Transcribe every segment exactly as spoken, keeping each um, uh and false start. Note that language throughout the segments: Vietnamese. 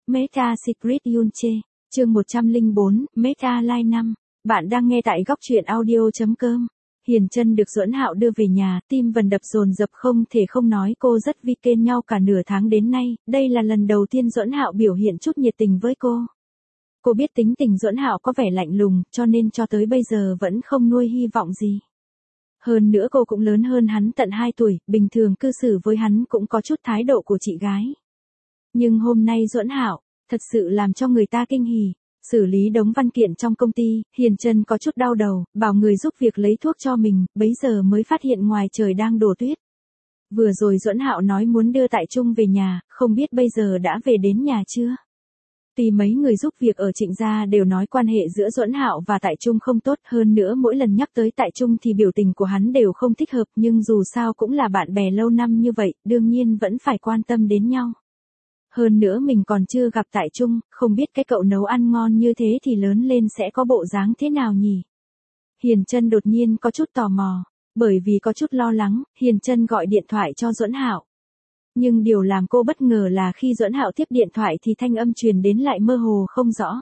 Meta Secret Yunche, chương một trăm lẻ bốn, Meta Line năm. Bạn đang nghe tại góc truyện audio chấm com. Hiền Chân được Duẫn Hạo đưa về nhà, tim Vân đập dồn dập không thể không nói cô rất vi kên nhau cả nửa tháng đến nay, đây là lần đầu tiên Duẫn Hạo biểu hiện chút nhiệt tình với cô. Cô biết tính tình Duẫn Hạo có vẻ lạnh lùng, cho nên cho tới bây giờ vẫn không nuôi hy vọng gì. Hơn nữa cô cũng lớn hơn hắn tận hai tuổi, bình thường cư xử với hắn cũng có chút thái độ của chị gái. Nhưng hôm nay Duẫn Hạo thật sự làm cho người ta kinh hỉ. Xử lý đống văn kiện trong công ty, Hiền Chân có chút đau đầu, bảo người giúp việc lấy thuốc cho mình, bấy giờ mới phát hiện ngoài trời đang đổ tuyết. Vừa rồi Duẫn Hạo nói muốn đưa Tại Trung về nhà, không biết bây giờ đã về đến nhà chưa? Tuy mấy người giúp việc ở Trịnh gia đều nói quan hệ giữa Duẫn Hạo và Tại Trung không tốt, hơn nữa mỗi lần nhắc tới Tại Trung thì biểu tình của hắn đều không thích hợp, nhưng dù sao cũng là bạn bè lâu năm như vậy, đương nhiên vẫn phải quan tâm đến nhau. Hơn nữa mình còn chưa gặp Tại Trung, không biết cái cậu nấu ăn ngon như thế thì lớn lên sẽ có bộ dáng thế nào nhỉ? Hiền Chân đột nhiên có chút tò mò, bởi vì có chút lo lắng, Hiền Chân gọi điện thoại cho Duẫn Hạo. Nhưng điều làm cô bất ngờ là khi Duẫn Hạo tiếp điện thoại thì thanh âm truyền đến lại mơ hồ không rõ.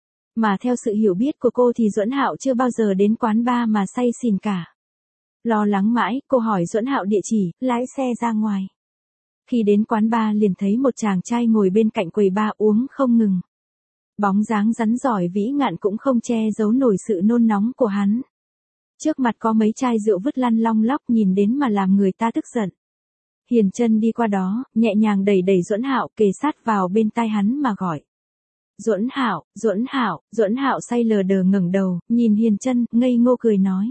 Mà theo sự hiểu biết của cô thì Duẫn Hạo chưa bao giờ đến quán bar mà say xỉn cả. Lo lắng mãi, cô hỏi Duẫn Hạo địa chỉ, lái xe ra ngoài. Khi đến quán bar liền thấy một chàng trai ngồi bên cạnh quầy bar uống không ngừng. Bóng dáng rắn giỏi vĩ ngạn cũng không che giấu nổi sự nôn nóng của hắn. Trước mặt có mấy chai rượu vứt lăn long lóc nhìn đến mà làm người ta tức giận. Hiền Chân đi qua đó, nhẹ nhàng đẩy đẩy Duẫn Hạo kề sát vào bên tai hắn mà gọi. Duẫn Hạo, Duẫn Hạo, Duẫn Hạo say lờ đờ ngẩng đầu, nhìn Hiền Chân, ngây ngô cười nói.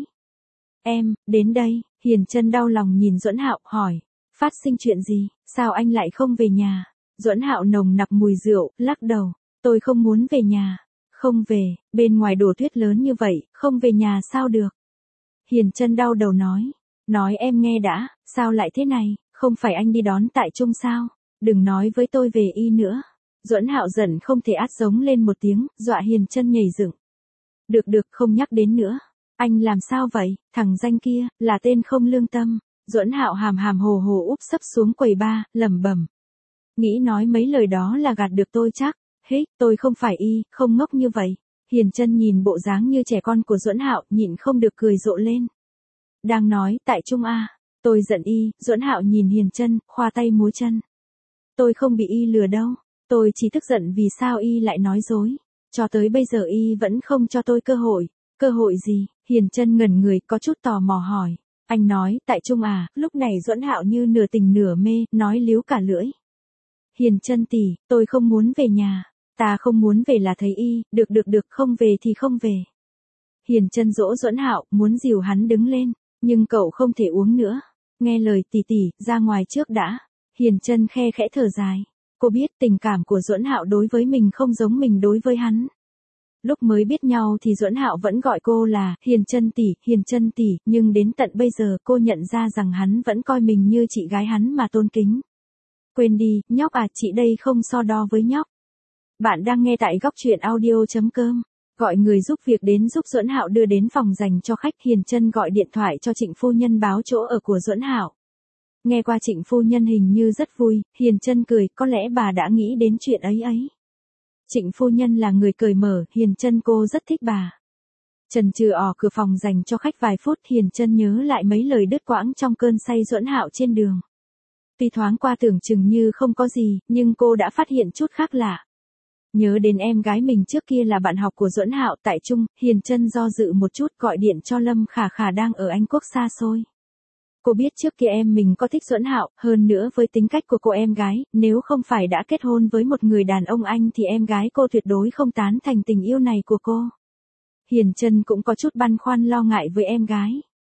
Em, đến đây, Hiền Chân đau lòng nhìn Duẫn Hạo, hỏi. Phát sinh chuyện gì, sao anh lại không về nhà? Duẫn Hạo nồng nặc mùi rượu, lắc đầu. Tôi không muốn về nhà. Không về, bên ngoài đổ tuyết lớn như vậy, không về nhà sao được? Hiền Chân đau đầu nói. Nói em nghe đã, sao lại thế này, không phải anh đi đón Tại Trung sao? Đừng nói với tôi về y nữa. Duẫn Hạo giận không thể át giống lên một tiếng, dọa Hiền Chân nhảy dựng. Được được, không nhắc đến nữa. Anh làm sao vậy, thằng danh kia, là tên không lương tâm. Duẫn Hạo hàm hàm hồ hồ úp sấp xuống quầy bar, lẩm bẩm. Nghĩ nói mấy lời đó là gạt được tôi chắc. Hích, tôi không phải y, không ngốc như vậy. Hiền Chân nhìn bộ dáng như trẻ con của Duẫn Hạo, nhịn không được cười rộ lên. Đang nói, Tại Trung à, tôi giận y. Duẫn Hạo nhìn Hiền Chân, khoa tay múa chân. Tôi không bị y lừa đâu, tôi chỉ tức giận vì sao y lại nói dối. Cho tới bây giờ y vẫn không cho tôi cơ hội. Cơ hội gì? Hiền Chân ngẩn người, có chút tò mò hỏi. Anh nói, Tại Trung à, lúc này Duẫn Hạo như nửa tình nửa mê, nói líu cả lưỡi. Hiền Chân tỷ, tôi không muốn về nhà, ta không muốn về là thấy y, được được được, không về thì không về. Hiền Chân dỗ Duẫn Hạo, muốn dìu hắn đứng lên, nhưng cậu không thể uống nữa. Nghe lời tỷ tỷ, ra ngoài trước đã. Hiền Chân khe khẽ thở dài, cô biết tình cảm của Duẫn Hạo đối với mình không giống mình đối với hắn. Lúc mới biết nhau thì Duẫn Hạo vẫn gọi cô là Hiền Chân tỷ, Hiền Chân tỷ, nhưng đến tận bây giờ cô nhận ra rằng hắn vẫn coi mình như chị gái hắn mà tôn kính. Quên đi, nhóc à, chị đây không so đo với nhóc. Bạn đang nghe tại góc truyện audio chấm com. Gọi người giúp việc đến giúp Duẫn Hạo đưa đến phòng dành cho khách. Hiền Chân gọi điện thoại cho Trịnh phu nhân báo chỗ ở của Duẫn Hạo. Nghe qua Trịnh phu nhân hình như rất vui, Hiền Chân cười, có lẽ bà đã nghĩ đến chuyện ấy ấy. Trịnh phu nhân là người cởi mở, Hiền Chân cô rất thích bà. Trần trừ ỏ cửa phòng dành cho khách vài phút, Hiền Chân nhớ lại mấy lời đứt quãng trong cơn say Duẫn Hạo trên đường. Tuy thoáng qua tưởng chừng như không có gì, nhưng cô đã phát hiện chút khác lạ. Nhớ đến em gái mình trước kia là bạn học của Duẫn Hạo Tại Trung, Hiền Chân do dự một chút gọi điện cho Lâm Khả Khả đang ở Anh Quốc xa xôi. Cô biết trước kia em mình có thích Duẫn Hạo, hơn nữa với tính cách của cô em gái, nếu không phải đã kết hôn với một người đàn ông Anh thì em gái cô tuyệt đối không tán thành tình yêu này của cô. Hiền Chân cũng có chút băn khoăn lo ngại với em gái.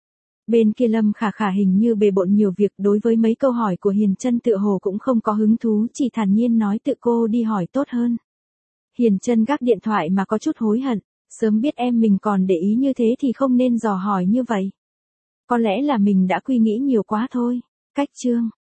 Bên kia Lâm Khả Khả hình như bề bộn nhiều việc, đối với mấy câu hỏi của Hiền Chân tựa hồ cũng không có hứng thú, chỉ thản nhiên nói tự cô đi hỏi tốt hơn. Hiền Chân gác điện thoại mà có chút hối hận, sớm biết em mình còn để ý như thế thì không nên dò hỏi như vậy. Có lẽ là mình đã suy nghĩ nhiều quá thôi. Cách chương